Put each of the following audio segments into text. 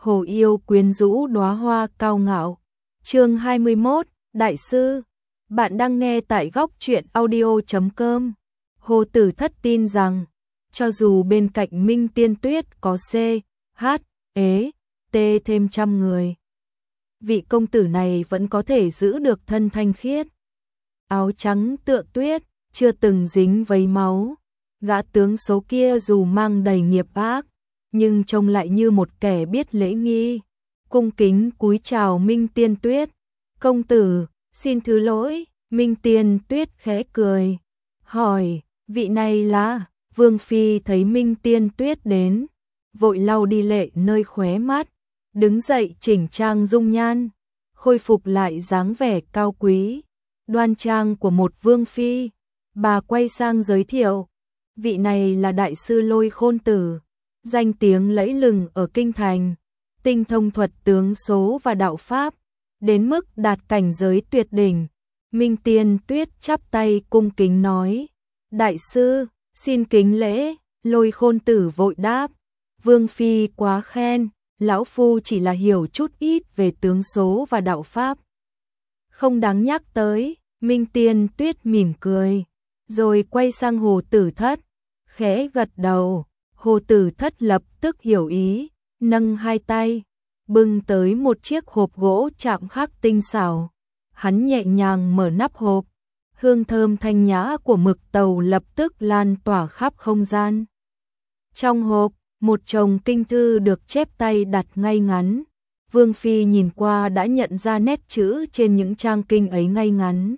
Hồ yêu quyến rũ đóa hoa cao ngạo. Chương 21, Đại sư. Bạn đang nghe tại góc truyện audio.com. Hồ Tử Thất tin rằng, cho dù bên cạnh Minh Tiên Tuyết có C, H, E, T thêm trăm người, vị công tử này vẫn có thể giữ được thân thanh khiết. Áo trắng tựa tuyết, chưa từng dính vấy máu. Gã tướng số kia dù mang đầy nghiệp ác, nhưng trông lại như một kẻ biết lễ nghi. Cung kính cúi chào Minh Tiên Tuyết. Công tử, xin thứ lỗi. Minh Tiên Tuyết khẽ cười, hỏi, vị này là? Vương Phi thấy Minh Tiên Tuyết đến, vội lau đi lệ nơi khóe mắt, đứng dậy chỉnh trang dung nhan, khôi phục lại dáng vẻ cao quý, đoan trang của một Vương Phi. Bà quay sang giới thiệu, vị này là Đại sư Lôi Khôn Tử, danh tiếng lẫy lừng ở Kinh Thành, tinh thông thuật tướng số và đạo pháp, đến mức đạt cảnh giới tuyệt đỉnh. Minh Tiên Tuyết chắp tay cung kính nói, Đại sư, xin kính lễ. Lôi Khôn Tử vội đáp, Vương Phi quá khen, lão phu chỉ là hiểu chút ít về tướng số và đạo pháp, không đáng nhắc tới. Minh Tiên Tuyết mỉm cười, rồi quay sang Hồ Tử Thất, khẽ gật đầu. Hồ Tử Thất lập tức hiểu ý, nâng hai tay, bưng tới một chiếc hộp gỗ chạm khắc tinh xảo. Hắn nhẹ nhàng mở nắp hộp, hương thơm thanh nhã của mực tàu lập tức lan tỏa khắp không gian. Trong hộp, một chồng kinh thư được chép tay đặt ngay ngắn. Vương Phi nhìn qua đã nhận ra nét chữ trên những trang kinh ấy ngay ngắn.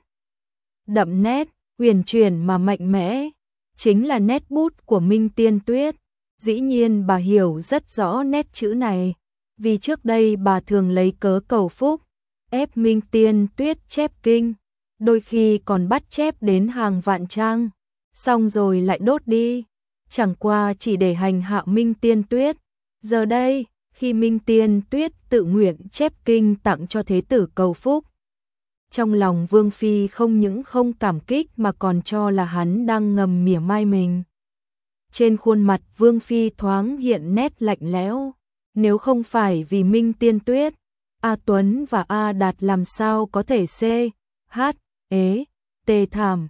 Đậm nét, huyền chuyển mà mạnh mẽ, chính là nét bút của Minh Tiên Tuyết. Dĩ nhiên bà hiểu rất rõ nét chữ này, vì trước đây bà thường lấy cớ cầu phúc, ép Minh Tiên Tuyết chép kinh, đôi khi còn bắt chép đến hàng vạn trang, xong rồi lại đốt đi, chẳng qua chỉ để hành hạ Minh Tiên Tuyết. Giờ đây, khi Minh Tiên Tuyết tự nguyện chép kinh tặng cho thế tử cầu phúc, trong lòng Vương Phi không những không cảm kích mà còn cho là hắn đang ngầm mỉa mai mình. Trên khuôn mặt Vương Phi thoáng hiện nét lạnh lẽo, nếu không phải vì Minh Tiên Tuyết, A Tuấn và A Đạt làm sao có thể C, H, E, T thảm,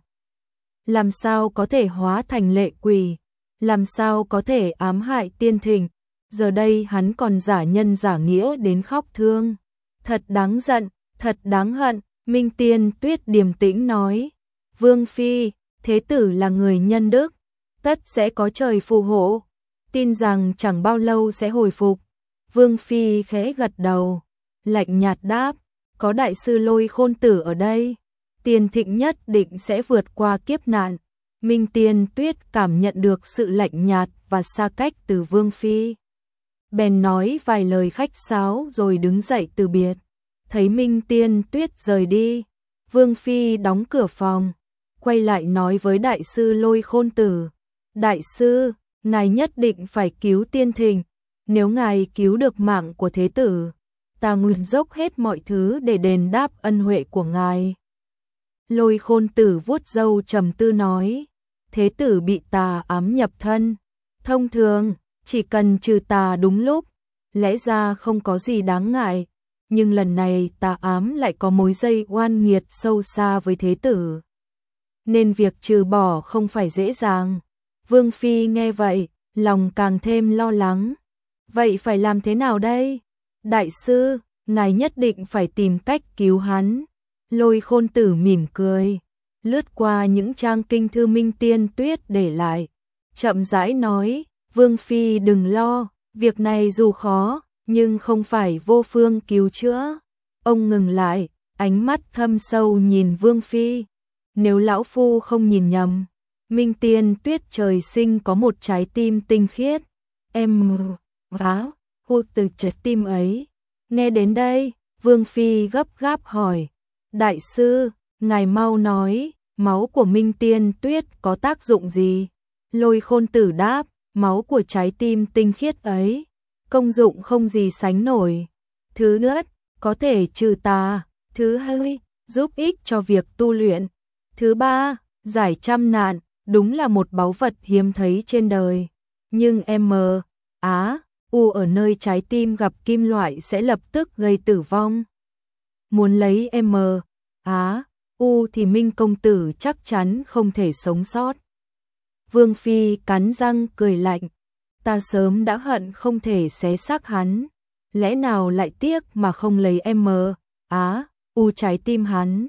làm sao có thể hóa thành lệ quỷ, làm sao có thể ám hại Tiên Thịnh. Giờ đây hắn còn giả nhân giả nghĩa đến khóc thương. Thật đáng giận, thật đáng hận. Minh Tiên Tuyết điềm tĩnh nói, Vương Phi, thế tử là người nhân đức, tất sẽ có trời phù hộ, tin rằng chẳng bao lâu sẽ hồi phục. Vương Phi khẽ gật đầu, lạnh nhạt đáp, có Đại sư Lôi Khôn Tử ở đây, Tiên Thịnh nhất định sẽ vượt qua kiếp nạn. Minh Tiên Tuyết cảm nhận được sự lạnh nhạt và xa cách từ Vương Phi, bèn nói vài lời khách sáo rồi đứng dậy từ biệt. Thấy Minh Tiên Tuyết rời đi, Vương Phi đóng cửa phòng, quay lại nói với Đại sư Lôi Khôn Tử, Đại sư, ngài nhất định phải cứu Tiên Thịnh, nếu ngài cứu được mạng của thế tử, ta nguyện dốc hết mọi thứ để đền đáp ân huệ của ngài. Lôi Khôn Tử vuốt râu trầm tư nói, thế tử bị tà ám nhập thân, thông thường chỉ cần trừ tà đúng lúc, lẽ ra không có gì đáng ngại, nhưng lần này tà ám lại có mối dây oan nghiệt sâu xa với thế tử, nên việc trừ bỏ không phải dễ dàng. Vương Phi nghe vậy, lòng càng thêm lo lắng. Vậy phải làm thế nào đây? Đại sư, ngài nhất định phải tìm cách cứu hắn. Lôi Khôn Tử mỉm cười, lướt qua những trang kinh thư Minh Tiên Tuyết để lại, chậm rãi nói, Vương Phi đừng lo, việc này dù khó, nhưng không phải vô phương cứu chữa. Ông ngừng lại, ánh mắt thâm sâu nhìn Vương Phi. Nếu lão phu không nhìn nhầm, Minh Tiên Tuyết trời sinh có một trái tim tinh khiết. Em hút từ trái tim ấy. Nghe đến đây, Vương Phi gấp gáp hỏi, Đại sư, ngài mau nói, máu của Minh Tiên Tuyết có tác dụng gì? Lôi Khôn Tử đáp, máu của trái tim tinh khiết ấy, công dụng không gì sánh nổi. Thứ nhất, có thể trừ tà. Thứ hai, giúp ích cho việc tu luyện. Thứ ba, giải trăm nạn, đúng là một báu vật hiếm thấy trên đời. Nhưng U ở nơi trái tim gặp kim loại sẽ lập tức gây tử vong. Muốn lấy M, Á, U thì Minh công tử chắc chắn không thể sống sót. Vương Phi cắn răng cười lạnh, ta sớm đã hận không thể xé xác hắn, lẽ nào lại tiếc mà không lấy M, Á, U trái tim hắn.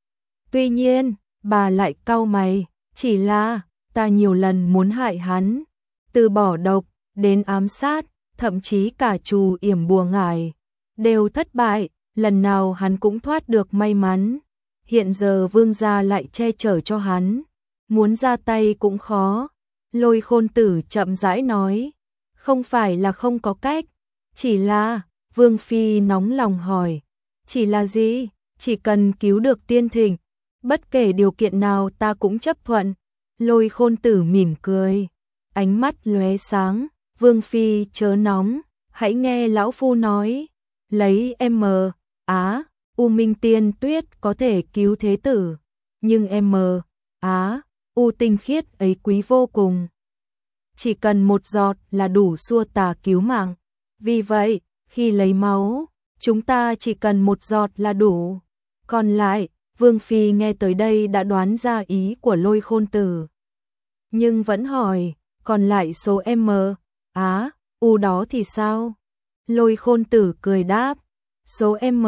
Tuy nhiên, bà lại cau mày, chỉ là ta nhiều lần muốn hại hắn, từ bỏ độc đến ám sát, thậm chí cả trù yểm bùa ngải đều thất bại, lần nào hắn cũng thoát được may mắn. Hiện giờ vương gia lại che chở cho hắn, muốn ra tay cũng khó. Lôi Khôn Tử chậm rãi nói, không phải là không có cách, chỉ là, Vương Phi nóng lòng hỏi, chỉ là gì? Chỉ cần cứu được Tiên Thịnh, bất kể điều kiện nào ta cũng chấp thuận. Lôi Khôn Tử mỉm cười, ánh mắt lóe sáng, Vương Phi chớ nóng, hãy nghe lão phu nói, lấy M, Á, U Minh Tiên Tuyết có thể cứu thế tử, nhưng M, Á, U tinh khiết ấy quý vô cùng. Chỉ cần một giọt là đủ xua tà cứu mạng. Vì vậy, khi lấy máu, chúng ta chỉ cần một giọt là đủ. Còn lại, Vương Phi nghe tới đây đã đoán ra ý của Lôi Khôn Tử. Nhưng vẫn hỏi, còn lại số M, Á, U đó thì sao? Lôi Khôn Tử cười đáp, số M,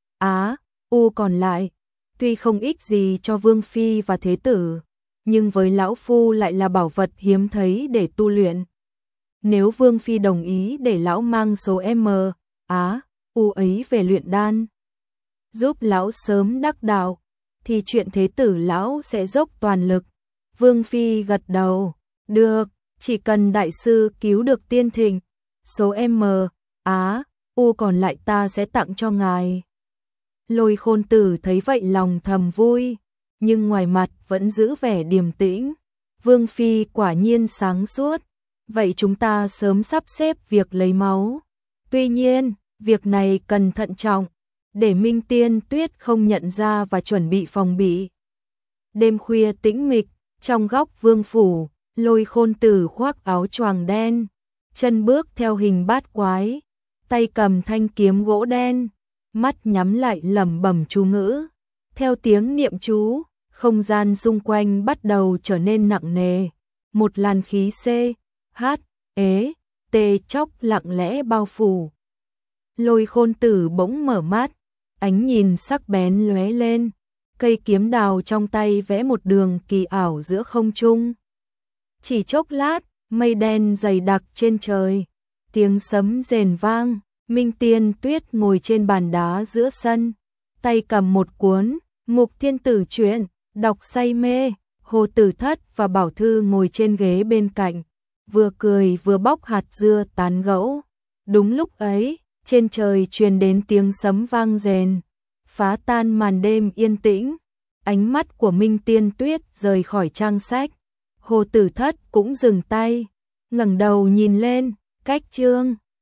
Á, U còn lại, tuy không ích gì cho Vương Phi và Thế Tử, nhưng với lão phu lại là bảo vật hiếm thấy để tu luyện. Nếu Vương Phi đồng ý để lão mang số M, Á, U ấy về luyện đan, giúp lão sớm đắc đạo, thì chuyện Thế Tử lão sẽ dốc toàn lực. Vương Phi gật đầu, được, chỉ cần đại sư cứu được Tiên Thịnh, số M, Á, U còn lại ta sẽ tặng cho ngài. Lôi Khôn Tử thấy vậy lòng thầm vui, nhưng ngoài mặt vẫn giữ vẻ điềm tĩnh. Vương Phi quả nhiên sáng suốt, vậy chúng ta sớm sắp xếp việc lấy máu. Tuy nhiên, việc này cần thận trọng, để Minh Tiên Tuyết không nhận ra và chuẩn bị phòng bị. Đêm khuya tĩnh mịch, trong góc vương phủ, Lôi Khôn Tử khoác áo choàng đen, chân bước theo hình bát quái, tay cầm thanh kiếm gỗ đen, mắt nhắm lại lẩm bẩm chú ngữ. Theo tiếng niệm chú, không gian xung quanh bắt đầu trở nên nặng nề. Một làn khí C, H, E, T chốc lặng lẽ bao phủ. Lôi Khôn Tử bỗng mở mắt, ánh nhìn sắc bén lóe lên, cây kiếm đào trong tay vẽ một đường kỳ ảo giữa không trung. Chỉ chốc lát, mây đen dày đặc trên trời, tiếng sấm rền vang, Minh Tiên Tuyết ngồi trên bàn đá giữa sân, tay cầm một cuốn Mục Thiên Tử truyện, đọc say mê. Hồ Tử Thất và Bảo Thư ngồi trên ghế bên cạnh, vừa cười vừa bóc hạt dưa tán gẫu. Đúng lúc ấy, trên trời truyền đến tiếng sấm vang rền, phá tan màn đêm yên tĩnh. Ánh mắt của Minh Tiên Tuyết rời khỏi trang sách, Hồ Tử Thất cũng dừng tay, ngẩng đầu nhìn lên, cách chương